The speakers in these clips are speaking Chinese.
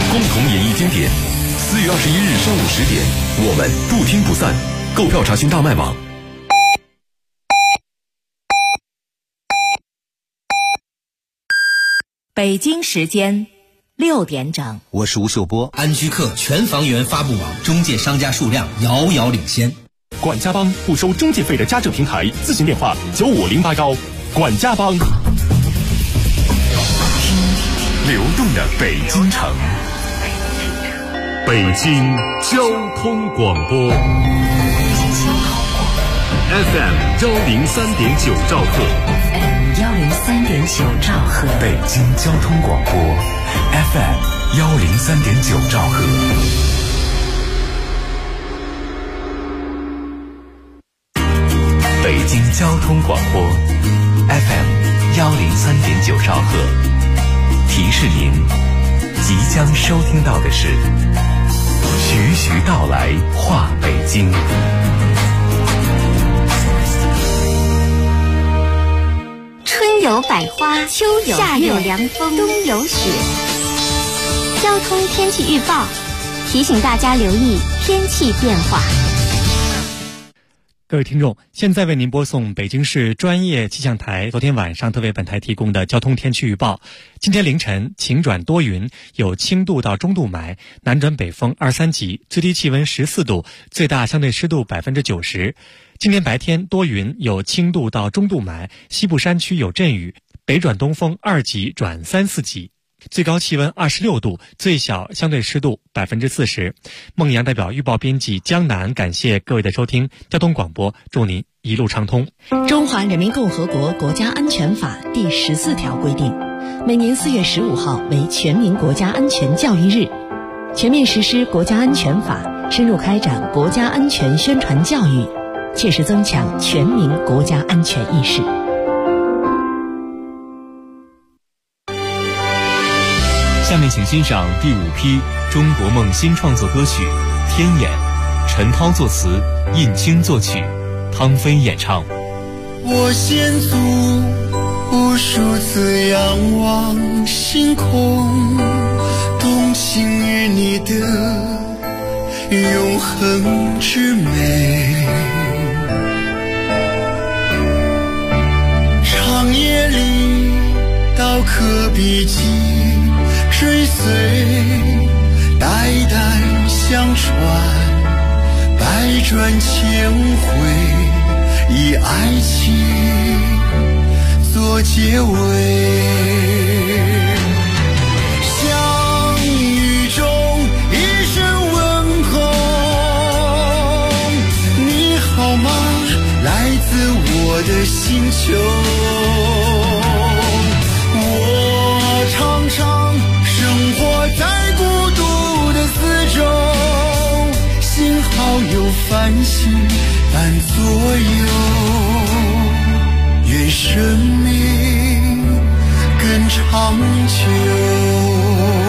共同演绎经典。4月21日上午10点，我们不听不散。购票查询大麦网。 北京时间6点整， 我是吴秀波。 安居客全房源发布网中介商家数量遥遥领先。 管家帮不收中介费的家政平台，咨询电话95089。管家帮。 听流动的北京城， 北京交通广播 FM 103.9兆赫 103.9兆赫， 北京交通广播 FM 103.9兆赫。北京交通广播 FM 103.9兆赫，提示您即将收听到的是徐徐道来话北京。 春有百花，秋有夏有凉风，冬有雪。交通天气预报提醒大家留意天气变化。 各位听众，现在为您播送北京市专业气象台昨天晚上特为本台提供的交通天气预报。今天凌晨晴转多云，有轻度到中度霾，南转北风2、3级，最低气温14度，最大相对湿度90%。今天白天多云，有轻度到中度霾，西部山区有阵雨，北转东风2级转3、4级。最高气温26度，最小相对湿度40%。孟阳代表预报编辑江南，感谢各位的收听。交通广播，祝您一路畅通。 中华人民共和国国家安全法第14条规定，每年4月15号为全民国家安全教育日，全面实施国家安全法，深入开展国家安全宣传教育，切实增强全民国家安全意识。 下面请欣赏第5批中国梦新创作歌曲《天眼》，陈涛作词，印青作曲，汤飞演唱。 我先祖无数次仰望星空，动情于你的永恒之美。长夜里刀刻笔迹追随，代代相传，百转千回，以爱情做结尾。相遇中一声问候，你好吗？来自我的星球。我常常生活在孤独的四周，幸好有繁星伴左右，愿生命更长久。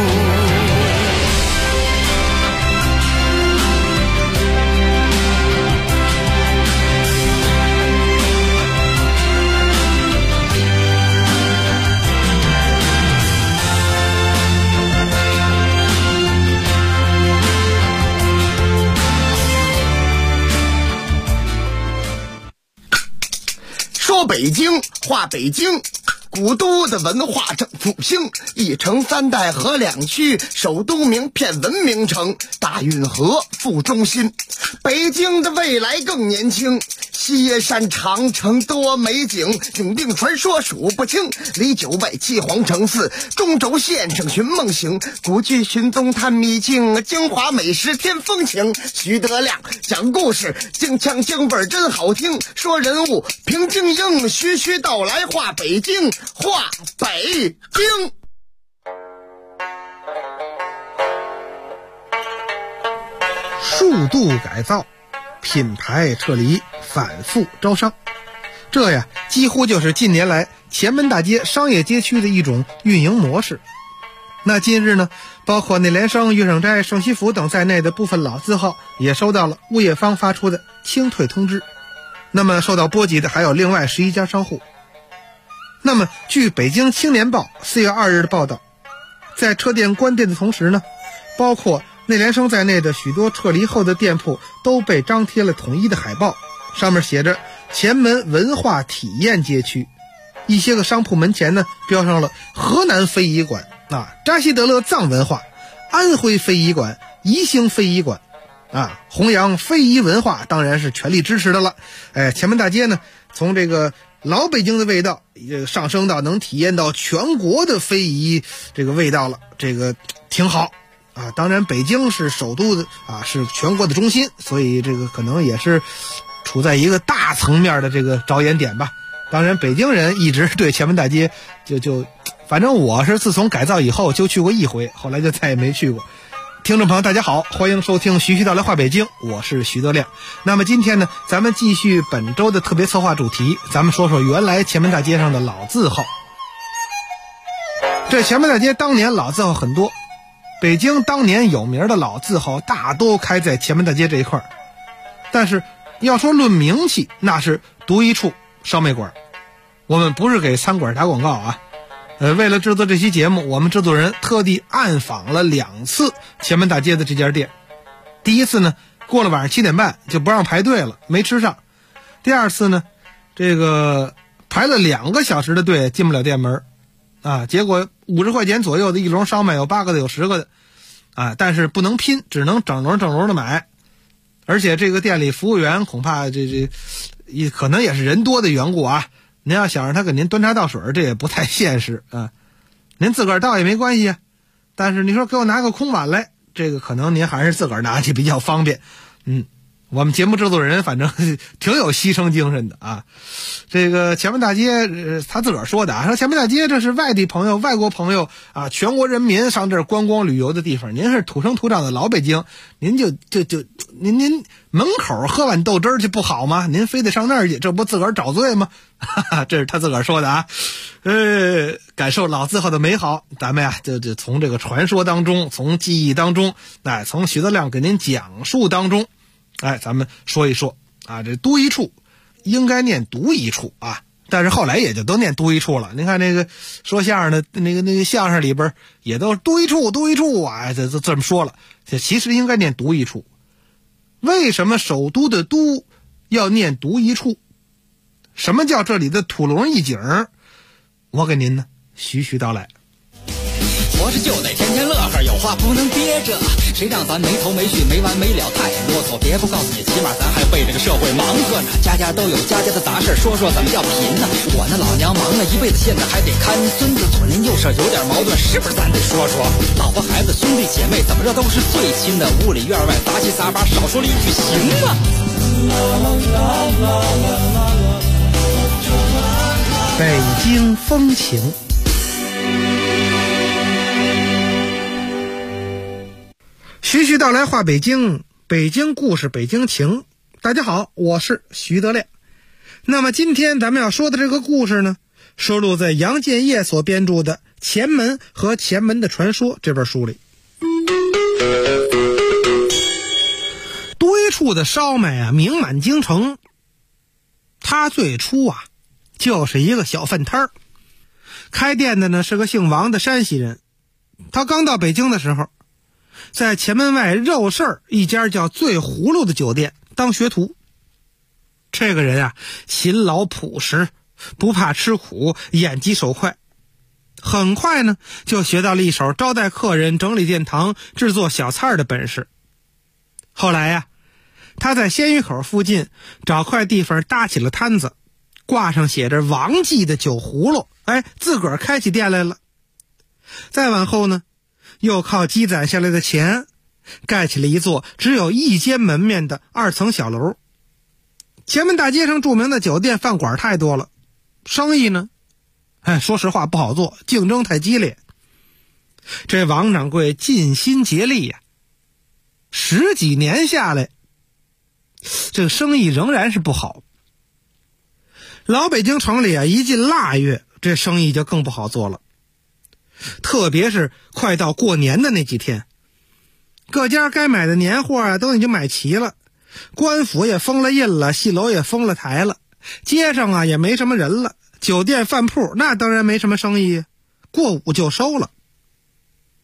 说北京话北京，古都的文化正复兴，一城3代合2区，首都名片文明城，大运河副中心。北京的未来更年轻，西山长城多美景，永定传说数不清，离9外7皇城4，中轴线上寻梦行，古剧寻踪探秘境，京华美食添风情。徐德亮讲故事，京腔京味真好听，说人物评精英，徐徐道来话北京，话北京。 数度改造，品牌撤离，反复招商，这呀几乎就是近年来前门大街商业街区的一种运营模式。那近日呢，包括内联升、玉胜斋、盛西府等在内的部分老字号也收到了物业方发出的清退通知。那么受到波及的还有另外11家商户。那么据北京青年报4月2日的报道，在车店关店的同时呢， 包括内联升在内的许多撤离后的店铺都被张贴了统一的海报，上面写着前门文化体验街区。一些个商铺门前呢标上了河南非遗馆扎西德勒藏文化，安徽非遗馆，宜兴非遗馆弘扬非遗文化当然是全力支持的了。前门大街呢从这个老北京的味道上升到能体验到全国的非遗这个味道了，这个挺好当然北京是首都的是全国的中心，所以这个可能也是处在一个大层面的这个着眼点吧。当然北京人一直对前门大街反正我是自从改造以后就去过一回，后来就再也没去过。听众朋友大家好，欢迎收听徐徐道来话北京，我是徐德亮。那么今天呢，咱们继续本周的特别策划主题，咱们说说原来前门大街上的老字号。这前门大街当年老字号很多，北京当年有名的老字号大都开在前门大街这一块，但是要说论名气，那是独一处烧麦馆。我们不是给餐馆打广告为了制作这期节目，我们制作人特地暗访了2次前门大街的这家店。第一次呢，过了晚上7点半就不让排队了，没吃上。第二次呢，这个排了2个小时的队进不了店门结果50块钱左右的一笼烧麦，有8个的有10个的但是不能拼，只能整笼的买。而且这个店里服务员恐怕也可能也是人多的缘故您要想让他给您端茶倒水，这也不太现实您自个儿倒也没关系但是你说给我拿个空碗来，这个可能您还是自个儿拿去比较方便。我们节目制作人反正挺有牺牲精神的这个前门大街他自个儿说的说前门大街这是外地朋友外国朋友全国人民上这儿观光旅游的地方，您是土生土长的老北京，您您门口喝碗豆汁儿去不好吗？您非得上那儿去，这不自个儿找罪吗？这是他自个儿说的感受老字号的美好，咱们就从这个传说当中，从记忆当中从徐德亮给您讲述当中咱们说一说这都一处应该念独一处但是后来也就都念都一处了。您看那个说相声的那个相声里边也都都一处就这么说了，其实应该念独一处。为什么首都的都要念独一处？什么叫这里的土龙一景？我给您呢徐徐道来。 活着就得天天乐呵，有话不能憋着，谁让咱没头没绪没完没了太啰嗦。别不告诉你，起码咱还为这个社会忙活呢。家家都有家家的杂事，说说怎么叫贫呢？我那老娘忙了一辈子，现在还得看孙子，左邻右舍有点矛盾，是不是咱得说说？老婆孩子兄弟姐妹怎么着都是最亲的，屋里院外杂七杂八，少说了一句行吗？ 北京风情。徐徐道来话北京，北京故事北京情。大家好，我是徐德亮。那么今天咱们要说的这个故事呢，收录在杨建业所编著的《前门和前门的传说》这本书里。都一处的烧麦名满京城，他最初就是一个小饭摊儿，开店的呢是个姓王的山西人。他刚到北京的时候，在前门外肉市一家叫醉葫芦的酒店当学徒。这个人勤劳朴实，不怕吃苦，眼疾手快，很快呢就学到了一手招待客人、整理殿堂、制作小菜的本事。后来他在鲜鱼口附近找块地方搭起了摊子，挂上写着王记的酒葫芦，自个儿开起店来了。再往后呢，又靠积攒下来的钱盖起了一座只有1间门面的2层小楼。前门大街上著名的酒店饭馆太多了，生意呢说实话不好做，竞争太激烈。这王掌柜尽心竭力10几年下来，这个生意仍然是不好。老北京城里一进腊月，这生意就更不好做了。特别是快到过年的那几天，各家该买的年货都已经买齐了，官府也封了印了，戏楼也封了台了，街上也没什么人了，酒店饭铺那当然没什么生意，过午就收了。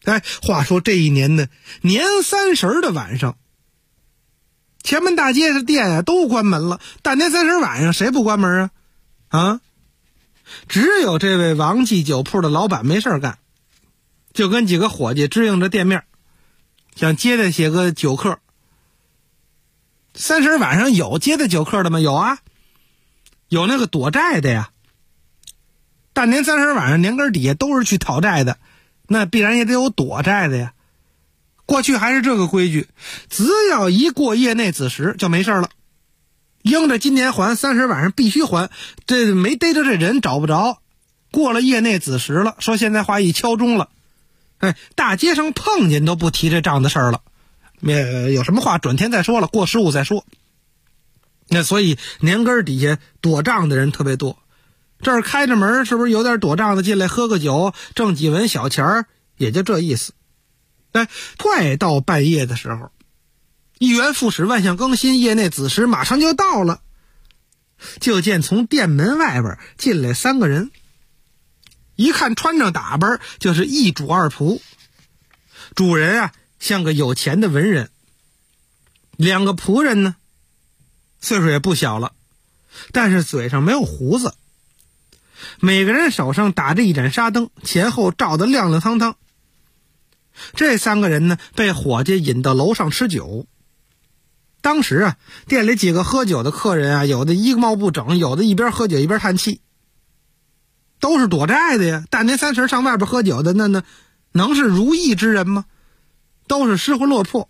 话说这一年呢，年30的晚上，前门大街的店啊都关门了。大年30晚上谁不关门啊？只有这位王记酒铺的老板没事干，就跟几个伙计支应着店面，想接待些个酒客。30晚上有接待酒客的吗？有啊，有那个躲债的呀。大年30晚上年根底下都是去讨债的，那必然也得有躲债的呀。过去还是这个规矩，只要一过业内子时就没事了，应着今年还30晚上必须还，这没逮着这人找不着，过了业内子时了，说现在话一敲钟了，大街上碰见都不提这账的事儿了，有什么话转天再说了，过15再说。那所以年根底下躲账的人特别多，这儿开着门，是不是有点躲账的进来喝个酒，挣几文小钱儿，也就这意思。快到半夜的时候，一元复始，万象更新，业内子时马上就到了。就见从店门外边进来3个人，一看穿着打扮就是一主二仆。主人啊像个有钱的文人，2个仆人呢岁数也不小了，但是嘴上没有胡子，每个人手上打着一盏纱灯，前后照得亮亮堂堂。这3个人呢被伙计引到楼上吃酒。当时啊店里几个喝酒的客人啊，有的衣帽不整，有的一边喝酒一边叹气，都是躲债的呀。大年30上外边喝酒的那能是如意之人吗？都是失魂落魄。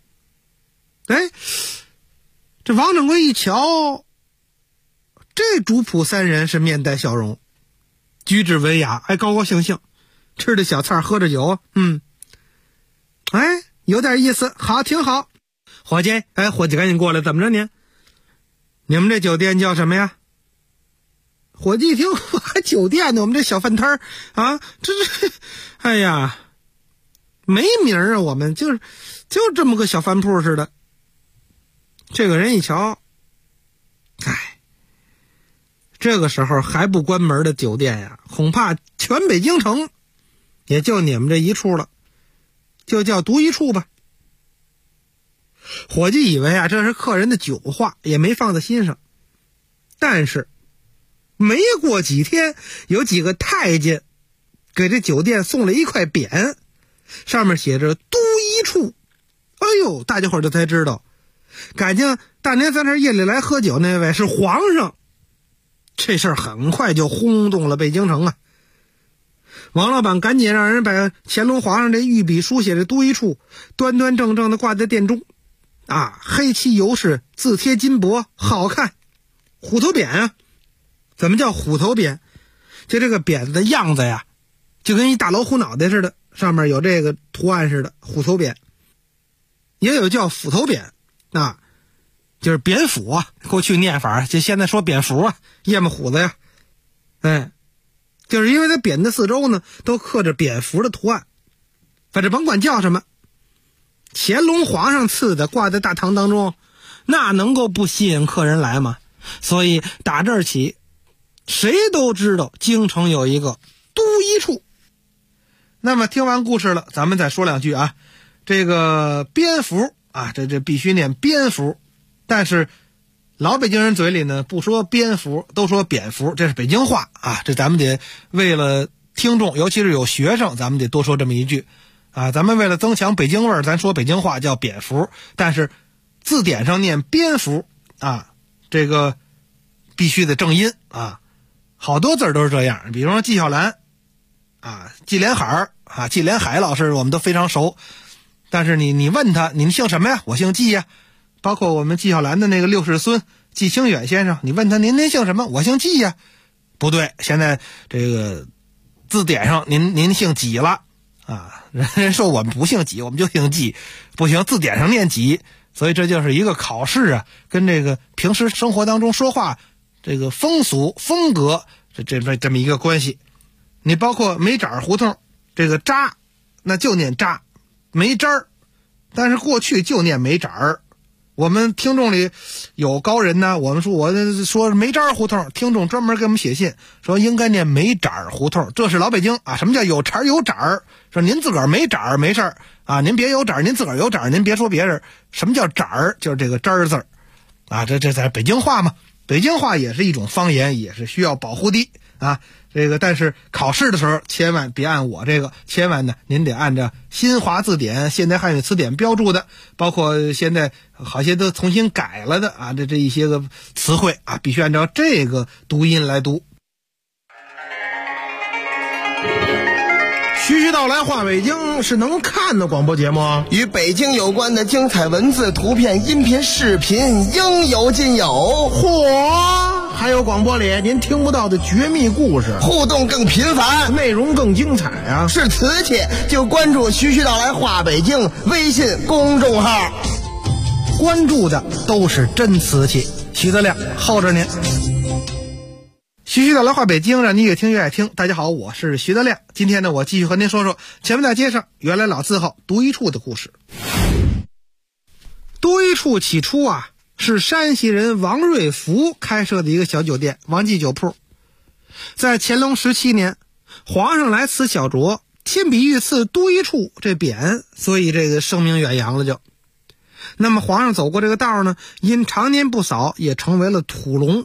这王掌柜一瞧，这主仆3人是面带笑容，举止文雅，高高兴兴，吃着小菜喝着酒，有点意思，好，挺好。伙计，伙计赶紧过来，怎么着您？你们这酒店叫什么呀？伙计一听，还酒店呢，我们这小饭摊儿啊，这没名啊，我们就这么个小饭铺似的。这个人一瞧，这个时候还不关门的酒店呀，恐怕全北京城也就你们这一处了，就叫独一处吧。伙计以为这是客人的酒话，也没放在心上。但是没过几天，有几个太监给这酒店送了一块匾，上面写着独一处。大家伙就才知道，感情大年30夜里来喝酒那位是皇上。这事儿很快就轰动了北京城啊。王老板赶紧让人把乾隆皇上这御笔书写的独一处端端正正的挂在殿中黑漆油饰，字贴金箔，好看。虎头匾啊，怎么叫虎头匾？就这个匾子的样子呀，就跟一大老虎脑袋似的，上面有这个图案似的，虎头匾。也有叫斧头匾就是蝙蝠啊，过去念法就现在说蝙蝠啊，夜幕虎子呀。就是因为它匾的四周呢都刻着蝙蝠的图案，反正甭管叫什么，乾隆皇上赐的挂在大堂当中，那能够不吸引客人来吗？所以打这儿起，谁都知道京城有一个独一处。那么听完故事了，咱们再说2句啊。这个蝙蝠这必须念蝙蝠，但是老北京人嘴里呢不说蝙蝠，都说蝙蝠，这是北京话这咱们得为了听众，尤其是有学生，咱们得多说这么一句咱们为了增强北京味儿，咱说北京话叫蝙蝠，但是字典上念蝙蝠这个必须得正音好多字都是这样。比如说纪晓岚纪连海纪连海老师我们都非常熟，但是你问他您姓什么呀？我姓纪呀。包括我们纪晓岚的那个六世孙纪清远先生，你问他您姓什么？我姓纪呀。不对，现在这个字典上您姓纪了人说我们不姓纪，我们就姓纪，不行，字典上念纪。所以这就是一个考试跟这个平时生活当中说话这个风俗风格这么一个关系。你包括煤渣胡同，这个渣那就念渣，煤渣儿，但是过去就念煤渣儿我们听众里有高人呢，我说煤渣胡同，听众专门给我们写信说应该念煤渣胡同，这是老北京啊。什么叫有茬有渣？说您自个儿没渣没事儿啊，您别有渣，您自个儿有渣，您别说别人。什么叫渣？就是这个渣字啊，这在北京话嘛，北京话也是一种方言，也是需要保护的啊。这个但是考试的时候千万别按我这个，千万呢您得按照新华字典、现代汉语词典标注的，包括现在好些都重新改了的啊，这一些个词汇啊，必须按照这个读音来读。 徐徐道来话北京是能看的广播节目， 与北京有关的精彩文字、图片、音频、视频应有尽有。 嚯！还有广播里您听不到的绝密故事， 互动更频繁， 内容更精彩啊！ 是瓷器就关注徐徐道来话北京微信公众号， 关注的都是真瓷器。徐德亮候着您。徐徐道来话北京，让你越听越爱听。大家好，我是徐德亮。今天呢，我继续和您说说前门大街上原来老字号独一处的故事。独一处起初啊，是山西人王瑞福开设的一个小酒店，王记酒铺。在乾隆17年，皇上来此小酌，亲笔御赐独一处这匾，所以这个声名远扬了就。那么皇上走过这个道呢，因常年不扫，也成为了土龙。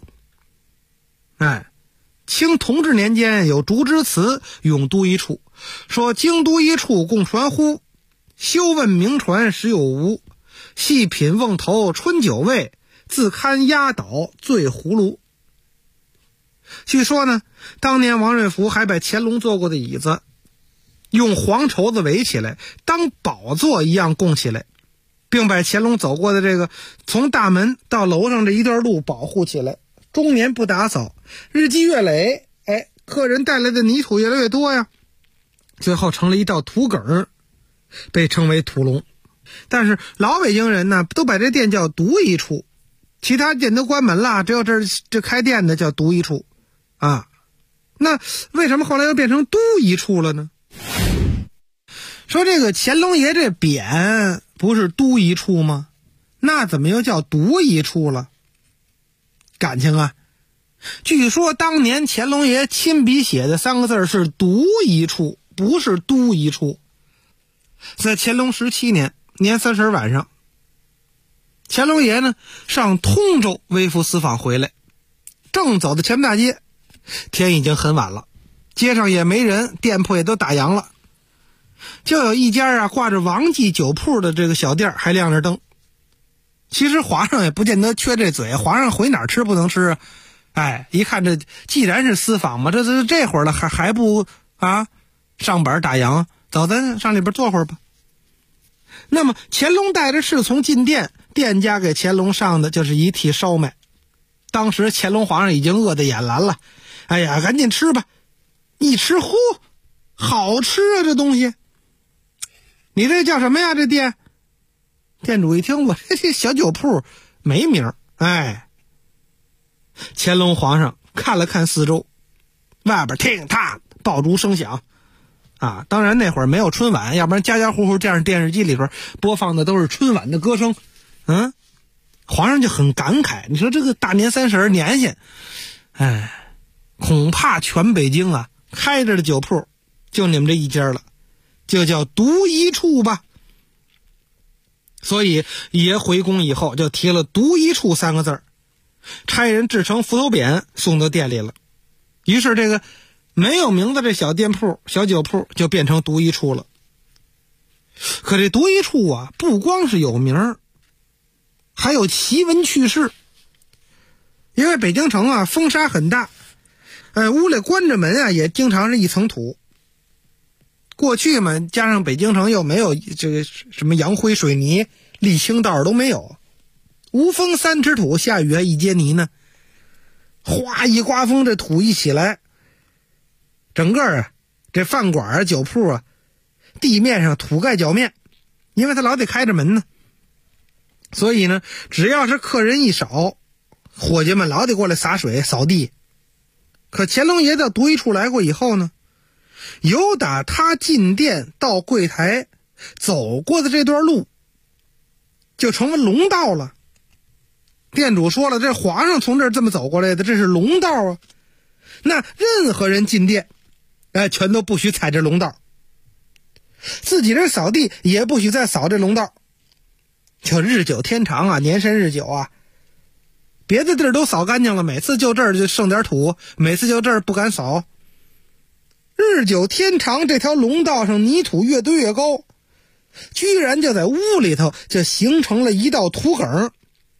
清同治年间有竹枝词咏独一处，说经独一处共传呼，休问名传实有无，细品瓮头春酒味，自堪压倒醉葫芦。据说呢，当年王瑞福还把乾隆坐过的椅子用黄绸子围起来，当宝座一样供起来，并把乾隆走过的这个从大门到楼上这一段路保护起来，终年不打扫，日积月累，客人带来的泥土越来越多呀，最后成了一道土埂，被称为土龙。但是老北京人呢，都把这店叫独一处，其他店都关门了，只有这开店的叫独一处啊。那为什么后来又变成独一处了呢？说这个乾隆爷这匾不是独一处吗？那怎么又叫独一处了？感情啊，据说当年乾隆爷亲笔写的3个字是独一处，不是都一处。在乾隆17年年30晚上，乾隆爷呢上通州微服私访回来，正走到前门大街，天已经很晚了，街上也没人，店铺也都打烊了，就有一家挂着王记酒铺的这个小店还亮着灯。其实皇上也不见得缺这嘴，皇上回哪儿吃不能吃啊？一看这既然是私访嘛，这会儿了还不上班打烊，走，咱上里边坐会儿吧。那么乾隆带着侍从进店，店家给乾隆上的就是一屉烧麦。当时乾隆皇上已经饿得眼蓝了，哎呀，赶紧吃吧！一吃，呼，好吃啊，这东西！你这叫什么呀？这店？店主一听，我这小酒铺没名。乾隆皇上看了看四周，外边听踏爆竹声响啊！当然那会儿没有春晚，要不然家家户户这样电视机里边播放的都是春晚的歌声。皇上就很感慨，你说这个大年30年限，恐怕全北京啊开着的酒铺就你们这一家了，就叫独一处吧。所以爷回宫以后就提了独一处3个字，差人制成斧头匾送到店里了。于是这个没有名字这小店铺小酒铺就变成独一处了。可这独一处啊，不光是有名，还有奇闻趣事。因为北京城啊风沙很大，屋里关着门啊也经常是一层土。过去嘛，加上北京城又没有这个什么洋灰水泥沥青道都没有，无风3尺土，下雨还一接泥呢。哗一刮风，这土一起来，整个这饭馆酒铺地面上土盖脚面，因为他老得开着门呢。所以呢，只要是客人一少，伙计们老得过来洒水扫地。可乾隆爷到独一处来过以后呢，由打他进店到柜台走过的这段路就成为龙道了。 店主说了，这皇上从这儿这么走过来的，这是龙道啊。那任何人进店，全都不许踩这龙道，自己这扫地也不许再扫这龙道。就日久天长啊，年深日久啊，别的地儿都扫干净了，每次就这儿就剩点土，每次就这儿不敢扫。日久天长，这条龙道上泥土越堆越高，居然就在屋里头就形成了一道土埂，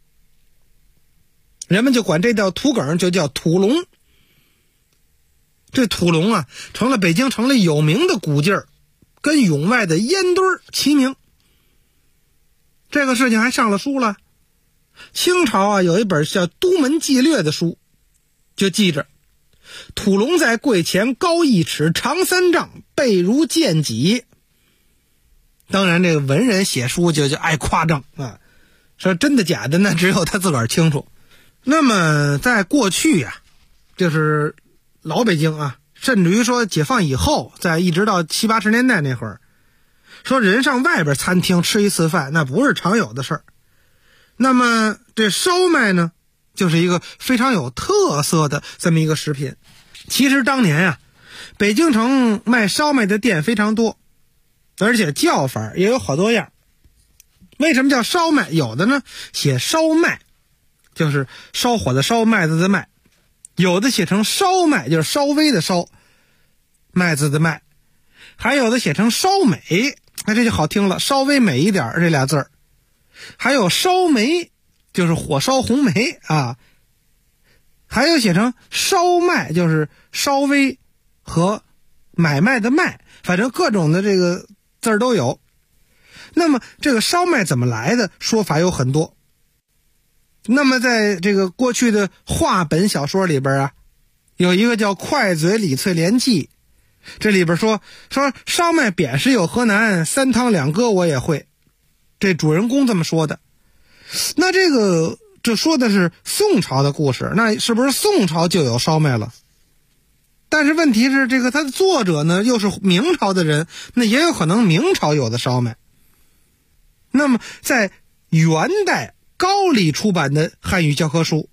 人们就管这道土埂就叫土龙。这土龙啊，成了北京城里有名的古迹儿，跟永外的烟堆齐名。这个事情还上了书了。清朝啊，有一本叫《都门纪略》的书，就记着土龙在柜前高1尺，长3丈，背如剑戟。当然这个文人写书就爱夸张啊，说真的假的那只有他自个儿清楚。那么在过去呀，就是老北京啊，甚至于说解放以后，在一直到70、80年代那会儿，说人上外边餐厅吃一次饭，那不是常有的事儿。那么这烧麦呢，就是一个非常有特色的这么一个食品。其实当年啊，北京城卖烧麦的店非常多，而且叫法也有好多样。为什么叫烧麦？有的呢写烧麦，就是烧火的烧，麦子的麦；有的写成烧麦，就是稍微的烧，麦子的麦；还有的写成烧美，这就好听了，稍微美一点这俩字儿。还有烧梅，就是火烧红梅啊。还有写成烧麦，就是稍微和买卖的卖，反正各种的这个字儿都有。那么这个烧麦怎么来的，说法有很多。那么在这个过去的话本小说里边啊，有一个叫《快嘴李翠莲记》，这里边说烧麦扁食有何难，3汤2鸽我也会。这主人公这么说的。那这说的是宋朝的故事，那是不是宋朝就有烧麦了？但是问题是，这个他的作者呢又是明朝的人，那也有可能明朝有的烧麦。那么在元代高丽出版的汉语教科书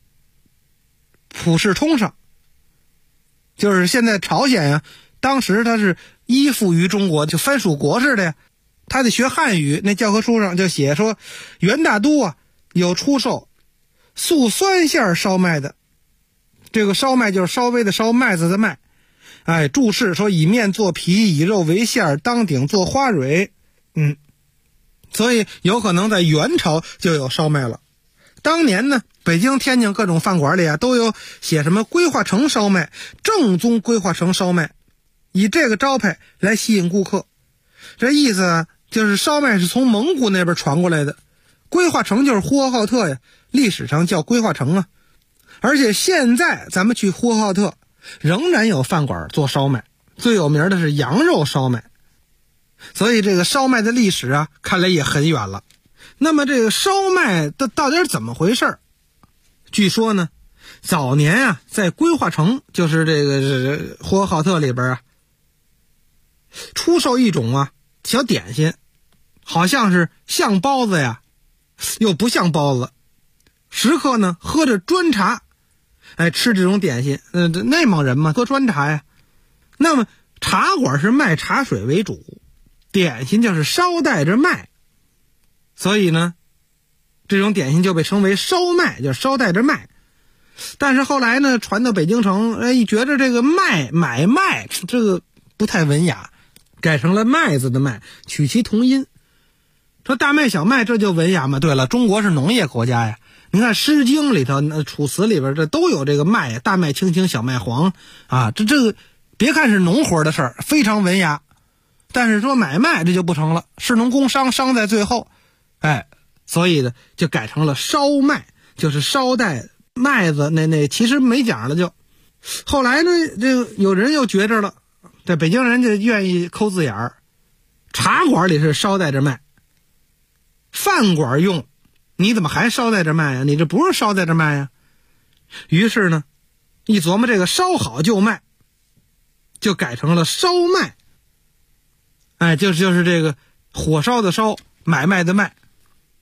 《普世通》上，就是现在朝鲜呀，当时他是依附于中国，就藩属国似的呀，他得学汉语，那教科书上就写说，元大都啊有出售素酸馅烧麦的。这个烧麦就是稍微的烧，麦子的麦。注释说以面做皮，以肉为馅，当顶做花蕊。所以有可能在元朝就有烧麦了。当年呢，北京、天津各种饭馆里啊，都有写什么规划城烧麦，正宗规划城烧麦，以这个招牌来吸引顾客。这意思啊，就是烧麦是从蒙古那边传过来的，规划城就是呼和浩特呀，历史上叫规划城啊。而且现在咱们去呼和浩特，仍然有饭馆做烧麦，最有名的是羊肉烧麦。所以这个烧麦的历史啊，看来也很远了。那么这个烧麦到底是怎么回事？据说呢，早年啊，在规划城，就是这个呼和浩特里边啊，出售一种啊小点心，好像是像包子呀，又不像包子。食客呢喝着砖茶，吃这种点心。内蒙人嘛，喝砖茶呀。那么茶馆是卖茶水为主，点心就是捎带着麦，所以呢，这种点心就被称为烧麦，就是捎带着麦。但是后来呢，传到北京城，一觉着这个买卖这个不太文雅，改成了麦子的麦，取其同音。说大麦小麦这就文雅嘛？对了，中国是农业国家呀。你看《诗经》里头、楚辞里边，这都有这个麦，大麦青青，小麦黄啊。这个别看是农活的事儿，非常文雅。但是说买卖这就不成了，士农工商，商在最后，所以呢就改成了烧麦，就是捎带麦子，那其实没讲了就。后来呢，这个有人又觉着了，这北京人就愿意抠字眼儿，茶馆里是捎带着麦，饭馆用，你怎么还捎带着麦呀？你这不是捎带着麦呀？于是呢，一琢磨这个烧好就卖，就改成了烧麦。就是这个火烧的烧，买卖的卖。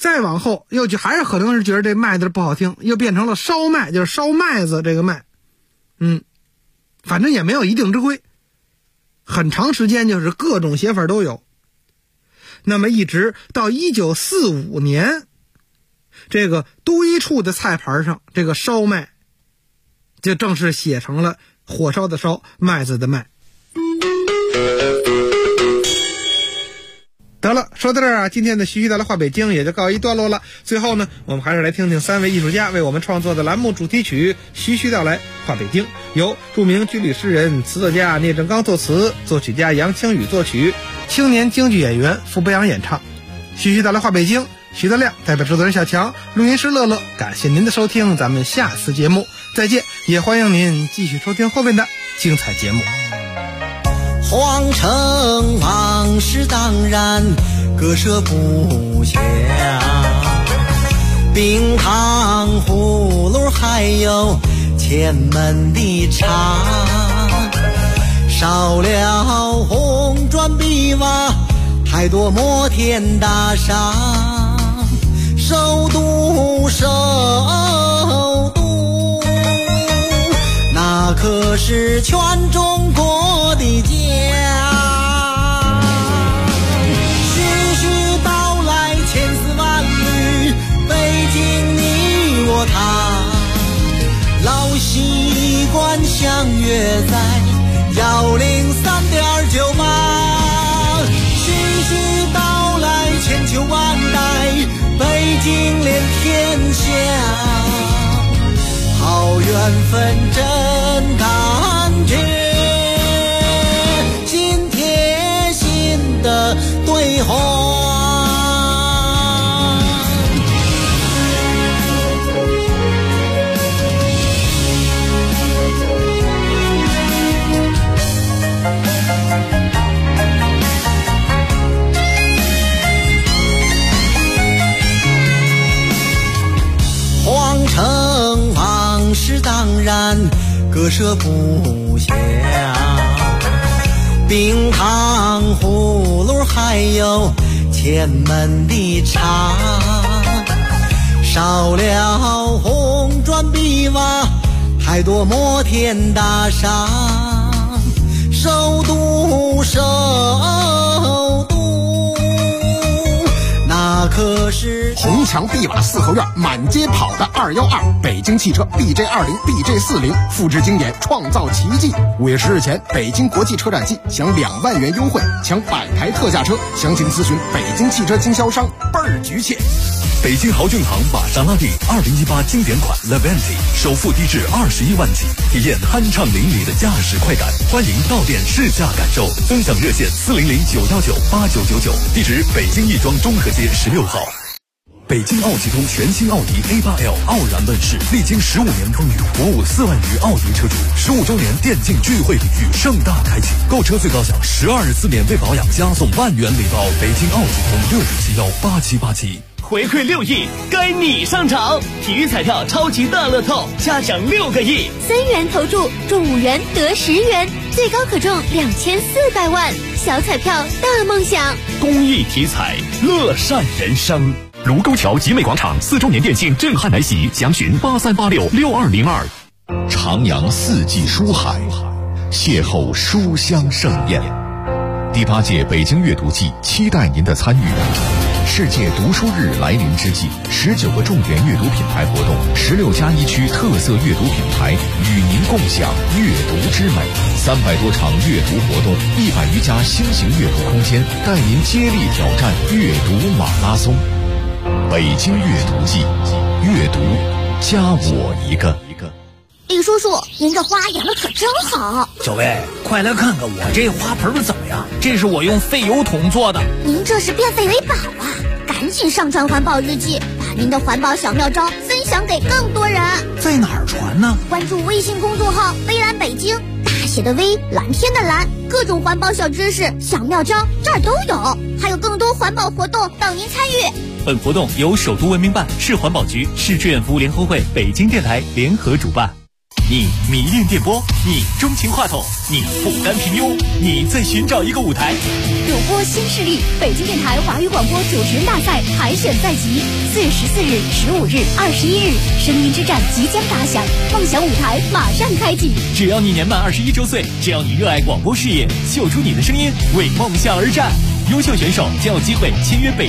再往后又就还是可能是觉得这麦字不好听，又变成了烧麦，就是烧麦子这个麦。反正也没有一定之规，很长时间就是各种写法都有。那么一直到1945年，这个都一处的菜盘上，这个烧麦就正式写成了火烧的烧，麦子的麦。得了，说到这儿啊，今天的徐徐道来话北京也就告一段落了。最后呢，我们还是来听听3位艺术家为我们创作的栏目主题曲《徐徐道来话北京》，由著名军旅诗人、词作家聂政刚作词，作曲家杨清宇作曲，青年京剧演员傅北阳演唱。徐徐道来话北京，徐德亮代表制作人小强，录音师乐乐，感谢您的收听，咱们下次节目再见，也欢迎您继续收听后面的精彩节目。 皇城往事当然割舍不下，冰糖葫芦还有前门的茶，烧了红砖碧瓦，太多摩天大厦，首都首都，那可是全中国的家。徐徐道来千丝万缕，北京你我他，老习惯相约在103.98。徐徐道来千秋万代，北京连天下，好缘分真感觉，心贴心的对话。皇城往事当然割舍不下，冰糖葫芦还有前门的茶，烧了红砖碧瓦，太多摩天大厦，首都首都，那可是红墙碧瓦四合院，满街跑的212，北京汽车 BJ20、BJ40，复制经典，创造奇迹。5月10日前，北京国际车展季享2万元优惠，抢100台特价车，详情咨询北京汽车经销商，倍儿局切。 北京豪骏行玛莎拉蒂2018经典款 Levante 首付低至21万起，体验酣畅淋漓的驾驶快感。欢迎到店试驾感受，分享热线400-919-8999，地址北京亦庄中和街16号。北京奥汽通全新奥迪 A8L 傲然问世，历经15年风雨，鼓舞4万余奥迪车主。15周年电竞聚会礼遇盛大开启，购车最高享12日4免费保养，加送万元礼包。北京奥汽通69718787。 回馈6亿，该你上场！体育彩票超级大乐透，嘉奖6个亿 ，3元投注中5元得10元，最高可中2400万，小彩票大梦想。 公益体彩，乐善人生。卢沟桥集美广场4周年店庆震撼来袭，详询83866202。 徜徉四季书海，邂逅书香盛宴。第8届北京阅读季期待您的参与。世界读书日来临之际，19个重点阅读品牌活动，16家一区特色阅读品牌与您共享阅读之美，300多场阅读活动，100余家新型阅读空间，带您接力挑战阅读马拉松。北京阅读季，阅读加我一个。 李叔叔，您这花养的可真好。 小薇，快来看看我这花盆怎么样？这是我用废油桶做的。 您这是变废为宝啊！赶紧上传环保日记，把您的环保小妙招分享给更多人。 在哪儿传呢？ 关注微信公众号微蓝北京，大写的微，蓝天的蓝，各种环保小知识、小妙招这儿都有，还有更多环保活动等您参与。 本活动由首都文明办、市环保局、市志愿服务联合会、北京电台联合主办。 你迷恋电波，你钟情话筒，你不甘平庸，你在寻找一个舞台。 主播新势力，北京电台华语广播主持人大赛海选在即，4月14日、15日、21日，声音之战即将打响，梦想舞台马上开启。 只要你年满21周岁，只要你热爱广播事业，秀出你的声音，为梦想而战。优秀选手将有机会签约北